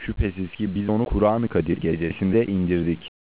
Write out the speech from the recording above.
Şüphesiz ki biz onu Kur'an-ı Kadir gecesinde indirdik.